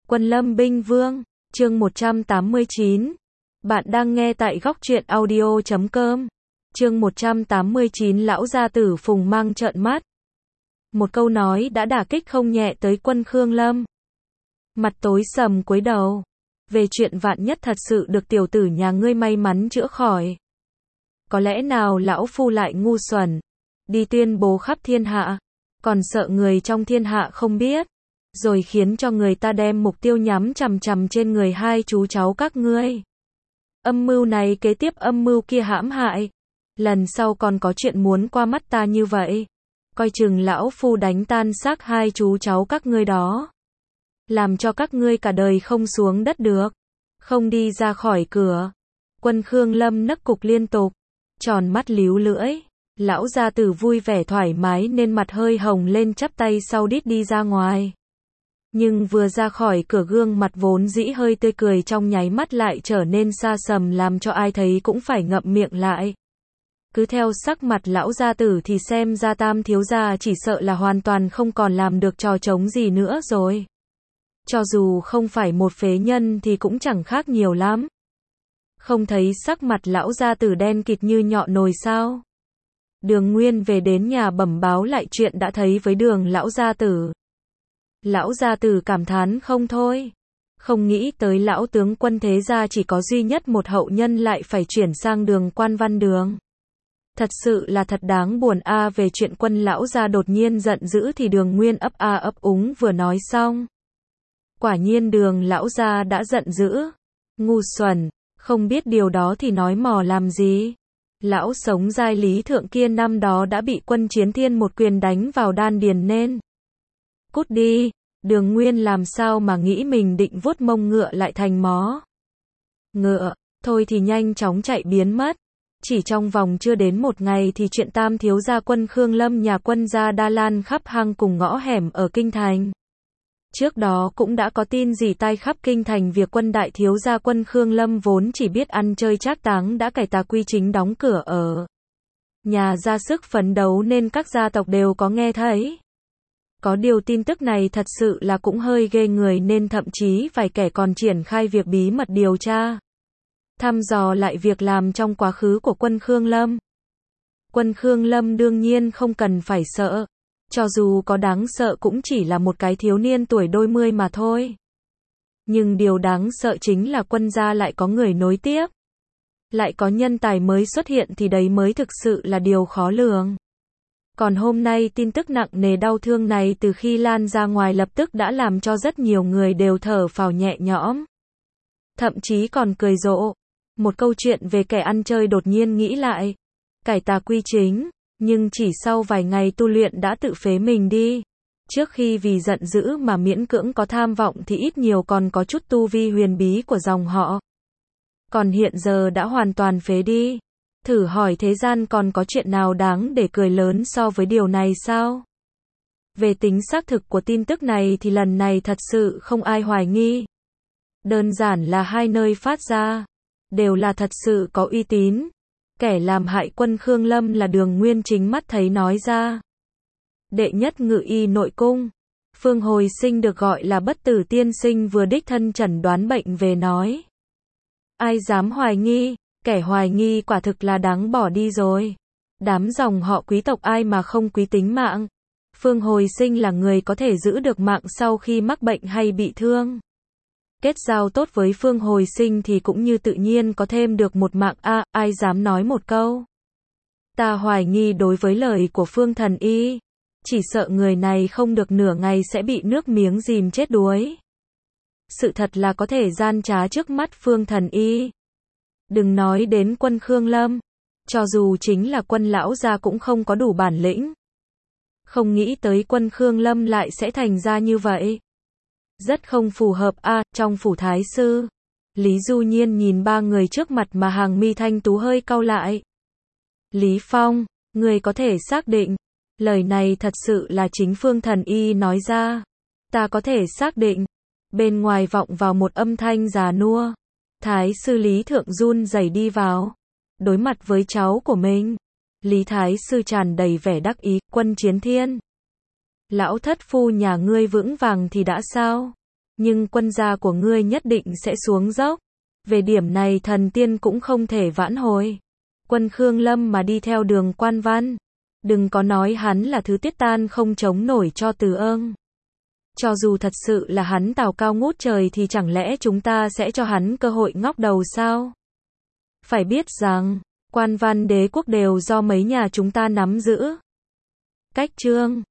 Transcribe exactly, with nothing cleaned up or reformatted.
Quân Lâm Binh Vương, chương một trăm tám mươi chín. Bạn đang nghe tại góc truyện audio chấm com. Chương một trăm tám mươi chín Lão gia tử Phùng Mang trợn mắt. Một câu nói đã đả kích không nhẹ tới Quân Khương Lâm. Mặt tối sầm cúi đầu. Về chuyện vạn nhất thật sự được tiểu tử nhà ngươi may mắn chữa khỏi. Có lẽ nào lão phu lại ngu xuẩn, đi tuyên bố khắp thiên hạ, còn sợ người trong thiên hạ không biết, rồi khiến cho người ta đem mục tiêu nhắm chằm chằm trên người hai chú cháu các ngươi. Âm mưu này kế tiếp âm mưu kia hãm hại, lần sau còn có chuyện muốn qua mắt ta như vậy, coi chừng lão phu đánh tan xác hai chú cháu các ngươi đó, làm cho các ngươi cả đời không xuống đất được, không đi ra khỏi cửa. Quân Khương Lâm nấc cục liên tục, tròn mắt líu lưỡi. Lão gia tử vui vẻ thoải mái nên mặt hơi hồng lên, chắp tay sau đít đi ra ngoài. Nhưng vừa ra khỏi cửa, gương mặt vốn dĩ hơi tươi cười trong nháy mắt lại trở nên xa sầm, làm cho ai thấy cũng phải ngậm miệng lại. Cứ theo sắc mặt lão gia tử thì xem ra Tam thiếu gia chỉ sợ là hoàn toàn không còn làm được trò trống gì nữa rồi. Cho dù không phải một phế nhân thì cũng chẳng khác nhiều lắm. Không thấy sắc mặt lão gia tử đen kịt như nhọn nồi sao? Đường Nguyên về đến nhà bẩm báo lại chuyện đã thấy với Đường lão gia tử. Lão gia tử cảm thán không thôi. Không nghĩ tới lão tướng quân thế gia chỉ có duy nhất một hậu nhân lại phải chuyển sang Đường Quan Văn Đường. Thật sự là thật đáng buồn a. À, về chuyện Quân lão gia đột nhiên giận dữ thì Đường Nguyên ấp a ấp úng vừa nói xong. Quả nhiên Đường lão gia đã giận dữ. Ngu xuẩn, không biết điều đó thì nói mò làm gì. Lão sống giai lý thượng kia năm đó đã bị Quân Chiến Thiên một quyền đánh vào đan điền nên. Cút đi. Đường Nguyên làm sao mà nghĩ mình định vuốt mông ngựa lại thành mó ngựa, thôi thì nhanh chóng chạy biến mất. Chỉ trong vòng chưa đến một ngày thì chuyện Tam thiếu gia Quân Khương Lâm nhà Quân gia đa lan khắp hang cùng ngõ hẻm ở kinh thành. Trước đó cũng đã có tin rỉ tai khắp kinh thành việc Quân đại thiếu gia Quân Khương Lâm vốn chỉ biết ăn chơi trác táng đã cải tà quy chính đóng cửa ở nhà ra sức phấn đấu nên các gia tộc đều có nghe thấy. Có điều tin tức này thật sự là cũng hơi ghê người nên thậm chí vài kẻ còn triển khai việc bí mật điều tra, thăm dò lại việc làm trong quá khứ của Quân Khương Lâm. Quân Khương Lâm đương nhiên không cần phải sợ. Cho dù có đáng sợ cũng chỉ là một cái thiếu niên tuổi đôi mươi mà thôi. Nhưng điều đáng sợ chính là Quân gia lại có người nối tiếp. Lại có nhân tài mới xuất hiện thì đấy mới thực sự là điều khó lường. Còn hôm nay tin tức nặng nề đau thương này từ khi lan ra ngoài lập tức đã làm cho rất nhiều người đều thở phào nhẹ nhõm. Thậm chí còn cười rộ. Một câu chuyện về kẻ ăn chơi đột nhiên nghĩ lại. Cải tà quy chính. Nhưng chỉ sau vài ngày tu luyện đã tự phế mình đi. Trước khi vì giận dữ mà miễn cưỡng có tham vọng thì ít nhiều còn có chút tu vi huyền bí của dòng họ. Còn hiện giờ đã hoàn toàn phế đi. Thử hỏi thế gian còn có chuyện nào đáng để cười lớn so với điều này sao? Về tính xác thực của tin tức này thì lần này thật sự không ai hoài nghi. Đơn giản là hai nơi phát ra đều là thật sự có uy tín. Kẻ làm hại Quân Khương Lâm là Đường Nguyên chính mắt thấy nói ra. Đệ nhất ngự y nội cung, Phương Hồi Sinh được gọi là Bất Tử tiên sinh vừa đích thân chẩn đoán bệnh về nói. Ai dám hoài nghi, kẻ hoài nghi quả thực là đáng bỏ đi rồi. Đám dòng họ quý tộc ai mà không quý tính mạng. Phương Hồi Sinh là người có thể giữ được mạng sau khi mắc bệnh hay bị thương. Kết giao tốt với Phương Hồi Sinh thì cũng như tự nhiên có thêm được một mạng a. À, ai dám nói một câu. Ta hoài nghi đối với lời của Phương thần y. Chỉ sợ người này không được nửa ngày sẽ bị nước miếng dìm chết đuối. Sự thật là có thể gian trá trước mắt Phương thần y. Đừng nói đến Quân Khương Lâm. Cho dù chính là Quân lão gia cũng không có đủ bản lĩnh. Không nghĩ tới Quân Khương Lâm lại sẽ thành ra như vậy. Rất không phù hợp a. À, trong phủ thái sư, Lý Du Nhiên nhìn ba người trước mặt mà hàng mi thanh tú hơi cau lại. Lý Phong, người có thể xác định, lời này thật sự là chính Phương thần y nói ra. Ta có thể xác định. Bên ngoài vọng vào một âm thanh già nua. Thái sư Lý Thượng run rẩy đi vào. Đối mặt với cháu của mình. Lý Thái sư tràn đầy vẻ đắc ý. Quân Chiến Thiên, lão thất phu nhà ngươi vững vàng thì đã sao? Nhưng quân gia của ngươi nhất định sẽ xuống dốc. Về điểm này thần tiên cũng không thể vãn hồi. Quân Khương Lâm mà đi theo đường Quan Văn. Đừng có nói hắn là thứ tiết tan không chống nổi cho Từ Ưng. Cho dù thật sự là hắn Tào cao ngút trời thì chẳng lẽ chúng ta sẽ cho hắn cơ hội ngóc đầu sao? Phải biết rằng, Quan Văn đế quốc đều do mấy nhà chúng ta nắm giữ. Cách chương